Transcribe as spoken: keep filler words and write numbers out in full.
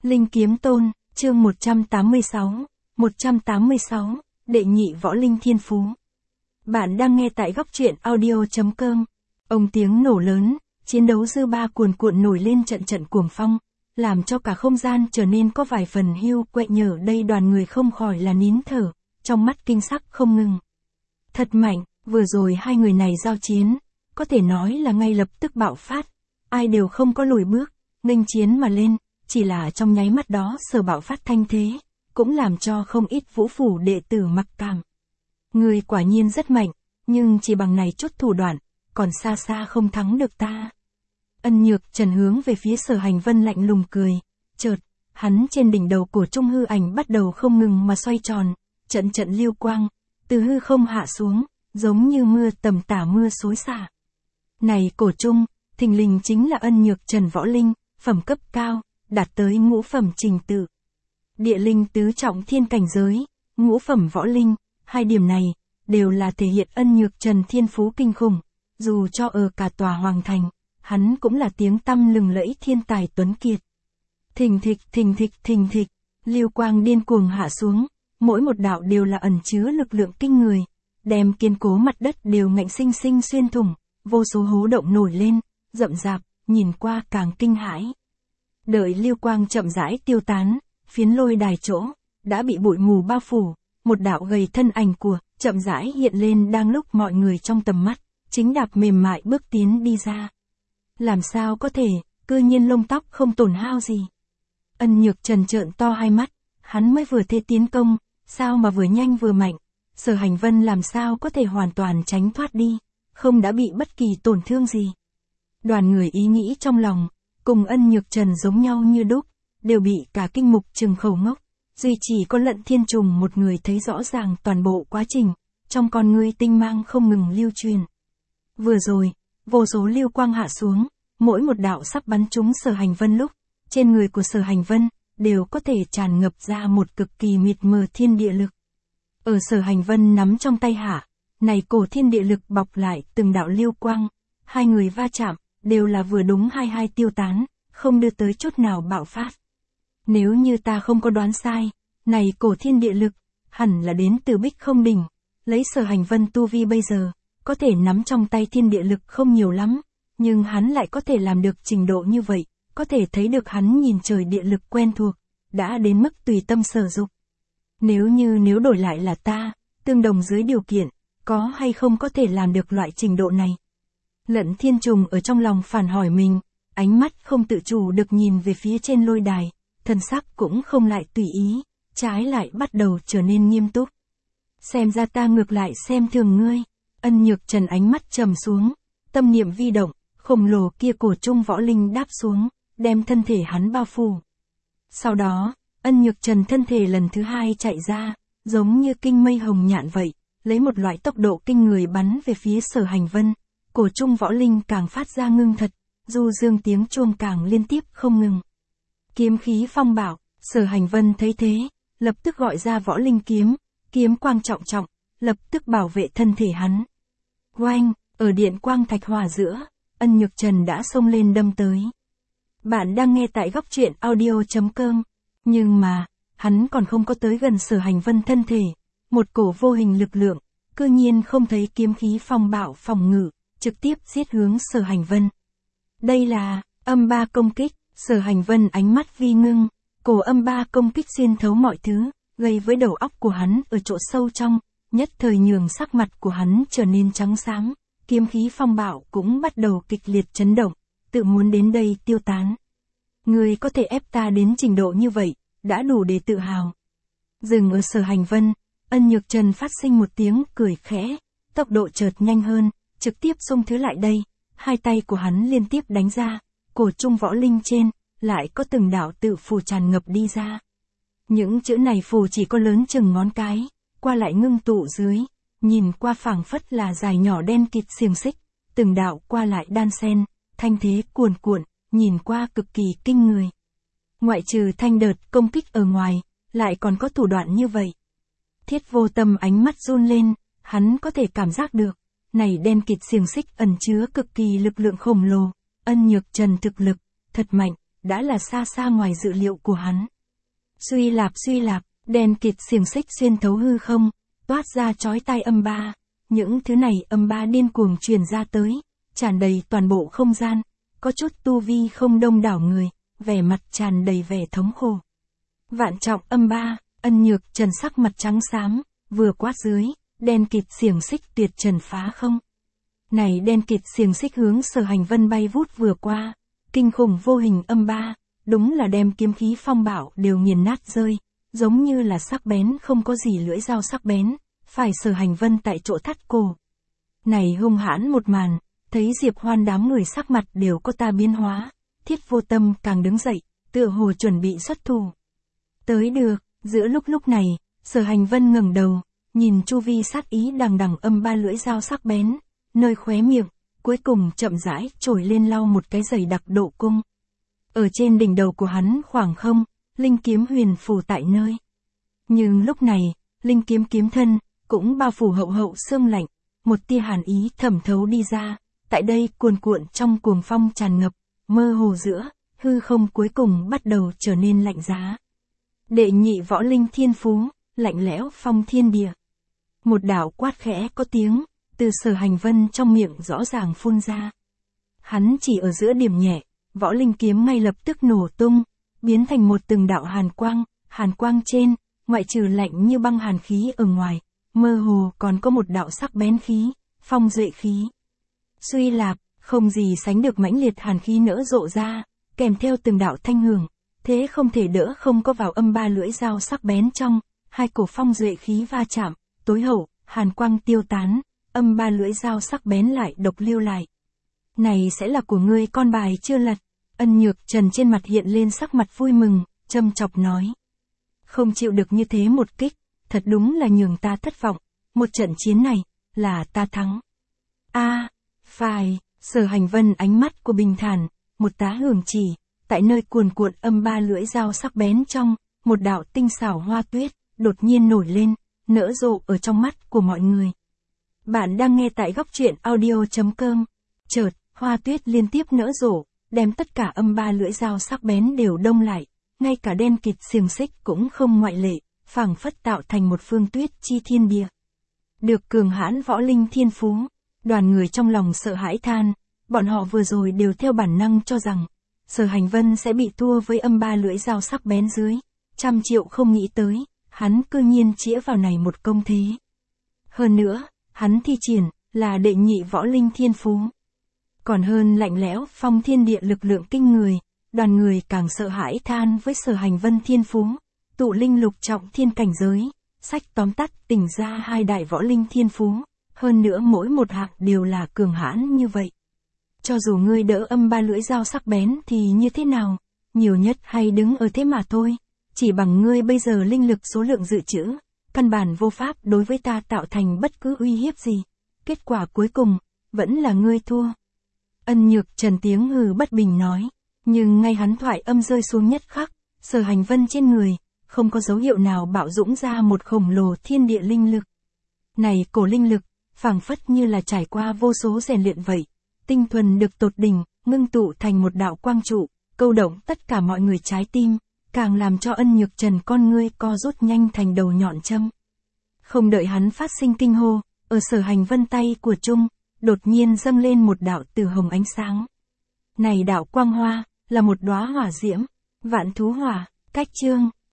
Linh Kiếm Tôn, chương một trăm tám mươi sáu, một trăm tám mươi sáu, đệ nhị võ linh thiên phú. Bạn đang nghe tại góc truyện audio.com. Ông tiếng nổ lớn, chiến đấu dư ba cuồn cuộn nổi lên trận trận cuồng phong, làm cho cả không gian trở nên có vài phần hiu quạnh, nhờ đây đoàn người không khỏi là nín thở, trong mắt kinh sắc không ngừng. Thật mạnh, vừa rồi hai người này giao chiến, có thể nói là ngay lập tức bạo phát, ai đều không có lùi bước, nghênh chiến mà lên, chỉ là trong nháy mắt đó sở bạo phát thanh thế, cũng làm cho không ít vũ phủ đệ tử mặc cảm. Người quả nhiên rất mạnh, nhưng chỉ bằng này chút thủ đoạn, còn xa xa không thắng được ta. Ân Nhược Trần hướng về phía Sở Hành Vân lạnh lùng cười, chợt, hắn trên đỉnh đầu cổ trung hư ảnh bắt đầu không ngừng mà xoay tròn, trận trận lưu quang, từ hư không hạ xuống, giống như mưa tầm tả mưa xối xả. Này cổ trung, thình lình chính là Ân Nhược Trần võ linh, phẩm cấp cao, đạt tới ngũ phẩm trình tự. Địa linh tứ trọng thiên cảnh giới, ngũ phẩm võ linh, hai điểm này, đều là thể hiện Ân Nhược Trần thiên phú kinh khủng, dù cho ở cả tòa hoàng thành, hắn cũng là tiếng tăm lừng lẫy thiên tài tuấn kiệt. Thình thịch thình thịch thình thịch, lưu quang điên cuồng hạ xuống, mỗi một đạo đều là ẩn chứa lực lượng kinh người, đem kiên cố mặt đất đều ngạnh sinh sinh xuyên thủng, vô số hố động nổi lên, rậm rạp, nhìn qua càng kinh hãi. Đợi lưu quang chậm rãi tiêu tán, phiến lôi đài chỗ, đã bị bụi mù bao phủ, một đạo gầy thân ảnh của, chậm rãi hiện lên đang lúc mọi người trong tầm mắt, chính đạp mềm mại bước tiến đi ra. Làm sao có thể, cư nhiên lông tóc không tổn hao gì. Ân Nhược Trần trợn to hai mắt, hắn mới vừa thế tiến công, sao mà vừa nhanh vừa mạnh, Sở Hành Vân làm sao có thể hoàn toàn tránh thoát đi, không đã bị bất kỳ tổn thương gì. Đoàn người ý nghĩ trong lòng, cùng Ân Nhược Trần giống nhau như đúc, đều bị cả kinh mục trừng khẩu ngốc, duy chỉ có Lận Thiên Trùng một người thấy rõ ràng toàn bộ quá trình, trong con ngươi tinh mang không ngừng lưu truyền. Vừa rồi, vô số lưu quang hạ xuống, mỗi một đạo sắp bắn trúng Sở Hành Vân lúc, trên người của Sở Hành Vân, đều có thể tràn ngập ra một cực kỳ mịt mờ thiên địa lực. Ở Sở Hành Vân nắm trong tay hạ, này cổ thiên địa lực bọc lại từng đạo lưu quang, hai người va chạm, đều là vừa đúng hai hai tiêu tán, không đưa tới chút nào bạo phát. Nếu như ta không có đoán sai, này cổ thiên địa lực, hẳn là đến từ Bích Không Đỉnh, lấy Sở Hành Vân tu vi bây giờ, có thể nắm trong tay thiên địa lực không nhiều lắm, nhưng hắn lại có thể làm được trình độ như vậy, có thể thấy được hắn nhìn trời địa lực quen thuộc, đã đến mức tùy tâm sở dục. Nếu như nếu đổi lại là ta, tương đồng dưới điều kiện, có hay không có thể làm được loại trình độ này? Lận Thiên Trùng ở trong lòng phản hỏi mình, ánh mắt không tự chủ được nhìn về phía trên lôi đài, thân sắc cũng không lại tùy ý, trái lại bắt đầu trở nên nghiêm túc. Xem ra ta ngược lại xem thường ngươi. Ân Nhược Trần ánh mắt trầm xuống, tâm niệm vi động, khổng lồ kia cổ trung võ linh đáp xuống, đem thân thể hắn bao phủ. Sau đó, Ân Nhược Trần thân thể lần thứ hai chạy ra, giống như kinh mây hồng nhạn vậy, lấy một loại tốc độ kinh người bắn về phía Sở Hành Vân, cổ trung võ linh càng phát ra ngưng thật, du dương tiếng chuông càng liên tiếp không ngừng. Kiếm khí phong bạo, Sở Hành Vân thấy thế, lập tức gọi ra võ linh kiếm, kiếm quang trọng trọng, lập tức bảo vệ thân thể hắn. Oanh, ở điện quang thạch hòa giữa, Ân Nhược Trần đã xông lên đâm tới. Bạn đang nghe tại góc truyện audio.com, nhưng mà, hắn còn không có tới gần Sở Hành Vân thân thể, một cổ vô hình lực lượng, cư nhiên không thấy kiếm khí phong bạo phòng ngự, trực tiếp giết hướng Sở Hành Vân. Đây là, âm ba công kích, Sở Hành Vân ánh mắt vi ngưng, cổ âm ba công kích xuyên thấu mọi thứ, gây với đầu óc của hắn ở chỗ sâu trong, nhất thời nhường sắc mặt của hắn trở nên trắng xám, kiếm khí phong bạo cũng bắt đầu kịch liệt chấn động, tự muốn đến đây tiêu tán. Người có thể ép ta đến trình độ như vậy, đã đủ để tự hào. Dừng ở Sở Hành Vân, Ân Nhược Trần phát sinh một tiếng cười khẽ, tốc độ chợt nhanh hơn, trực tiếp xông thứ lại đây, hai tay của hắn liên tiếp đánh ra, cổ trung võ linh trên, lại có từng đạo tự phù tràn ngập đi ra. Những chữ này phù chỉ có lớn chừng ngón cái, qua lại ngưng tụ dưới, nhìn qua phảng phất là dài nhỏ đen kịt xiềng xích, từng đạo qua lại đan xen, thanh thế cuồn cuộn, nhìn qua cực kỳ kinh người. Ngoại trừ thanh đợt công kích ở ngoài, lại còn có thủ đoạn như vậy. Thiết Vô Tâm ánh mắt run lên, hắn có thể cảm giác được, này đen kịt xiềng xích ẩn chứa cực kỳ lực lượng khổng lồ, Ân Nhược Trần thực lực, thật mạnh, đã là xa xa ngoài dự liệu của hắn. Suy lạp suy lạp, đèn kịt xiềng xích xuyên thấu hư không, toát ra chói tai âm ba. Những thứ này âm ba điên cuồng truyền ra tới, tràn đầy toàn bộ không gian, có chút tu vi không đông đảo người, vẻ mặt tràn đầy vẻ thống khổ. Vạn trọng âm ba, Ân Nhược Trần sắc mặt trắng xám, vừa quát dưới, đen kịt xiềng xích tuyệt trần phá không. Này đen kịt xiềng xích hướng Sở Hành Vân bay vút vừa qua, kinh khủng vô hình âm ba, đúng là đem kiếm khí phong bạo đều nghiền nát rơi, giống như là sắc bén không có gì lưỡi dao sắc bén, phải Sở Hành Vân tại chỗ thắt cổ. Này hung hãn một màn, thấy Diệp Hoan đám người sắc mặt đều có ta biến hóa, Thiết Vô Tâm càng đứng dậy, tựa hồ chuẩn bị xuất thủ. Tới được, giữa lúc lúc này, Sở Hành Vân ngẩng đầu, nhìn chu vi sát ý đằng đằng âm ba lưỡi dao sắc bén, nơi khóe miệng, cuối cùng chậm rãi trồi lên lau một cái dày đặc độ cung. Ở trên đỉnh đầu của hắn khoảng không, linh kiếm huyền phù tại nơi. Nhưng lúc này, linh kiếm kiếm thân, cũng bao phủ hậu hậu sương lạnh, một tia hàn ý thẩm thấu đi ra, tại đây cuồn cuộn trong cuồng phong tràn ngập, mơ hồ giữa, hư không cuối cùng bắt đầu trở nên lạnh giá. Đệ nhị võ linh thiên phú, lạnh lẽo phong thiên địa. Một đạo quát khẽ có tiếng, từ Sở Hành Vân trong miệng rõ ràng phun ra. Hắn chỉ ở giữa điểm nhẹ, võ linh kiếm ngay lập tức nổ tung, biến thành một từng đạo hàn quang, hàn quang trên, ngoại trừ lạnh như băng hàn khí ở ngoài, mơ hồ còn có một đạo sắc bén khí, phong duệ khí. Suy lạp, không gì sánh được mãnh liệt hàn khí nỡ rộ ra, kèm theo từng đạo thanh hưởng, thế không thể đỡ không có vào âm ba lưỡi dao sắc bén trong, hai cổ phong duệ khí va chạm, tối hậu, hàn quang tiêu tán, âm ba lưỡi dao sắc bén lại độc lưu lại. Này sẽ là của ngươi con bài chưa lật. Ân Nhược Trần trên mặt hiện lên sắc mặt vui mừng, châm chọc nói. Không chịu được như thế một kích, thật đúng là nhường ta thất vọng, một trận chiến này, là ta thắng. A, à, phải, Sở Hành Vân ánh mắt của bình thản, một tá hưởng chỉ, tại nơi cuồn cuộn âm ba lưỡi dao sắc bén trong, một đạo tinh xảo hoa tuyết, đột nhiên nổi lên, nở rộ ở trong mắt của mọi người. Bạn đang nghe tại góc truyện audio chấm com. Chợt, hoa tuyết liên tiếp nở rộ, đem tất cả âm ba lưỡi dao sắc bén đều đông lại, ngay cả đen kịt xiềng xích cũng không ngoại lệ, phảng phất tạo thành một phương tuyết chi thiên địa. Được cường hãn võ linh thiên phú, đoàn người trong lòng sợ hãi than, bọn họ vừa rồi đều theo bản năng cho rằng, Sở Hành Vân sẽ bị thua với âm ba lưỡi dao sắc bén dưới, trăm triệu không nghĩ tới, hắn cư nhiên chĩa vào này một công thế. Hơn nữa, hắn thi triển, là đệ nhị võ linh thiên phú. Còn hơn lạnh lẽo phong thiên địa lực lượng kinh người, đoàn người càng sợ hãi than với Sở Hành Vân thiên phú, tụ linh lục trọng thiên cảnh giới, sách tóm tắt tỉnh ra hai đại võ linh thiên phú, hơn nữa mỗi một hạng đều là cường hãn như vậy. Cho dù ngươi đỡ âm ba lưỡi dao sắc bén thì như thế nào, nhiều nhất hay đứng ở thế mà thôi, chỉ bằng ngươi bây giờ linh lực số lượng dự trữ, căn bản vô pháp đối với ta tạo thành bất cứ uy hiếp gì, kết quả cuối cùng, vẫn là ngươi thua. Ân Nhược Trần tiếng hừ bất bình nói, nhưng ngay hắn thoại âm rơi xuống nhất khắc, Sở Hành Vân trên người, không có dấu hiệu nào bạo dũng ra một khổng lồ thiên địa linh lực. Này cổ linh lực, phảng phất như là trải qua vô số rèn luyện vậy, tinh thuần được tột đỉnh, ngưng tụ thành một đạo quang trụ, câu động tất cả mọi người trái tim, càng làm cho Ân Nhược Trần con ngươi co rút nhanh thành đầu nhọn châm. Không đợi hắn phát sinh kinh hô, ở Sở Hành Vân tay của Trung, đột nhiên dâng lên một đạo từ hồng ánh sáng. Này đạo quang hoa, là một đóa hỏa diễm, vạn thú hỏa, cách chương.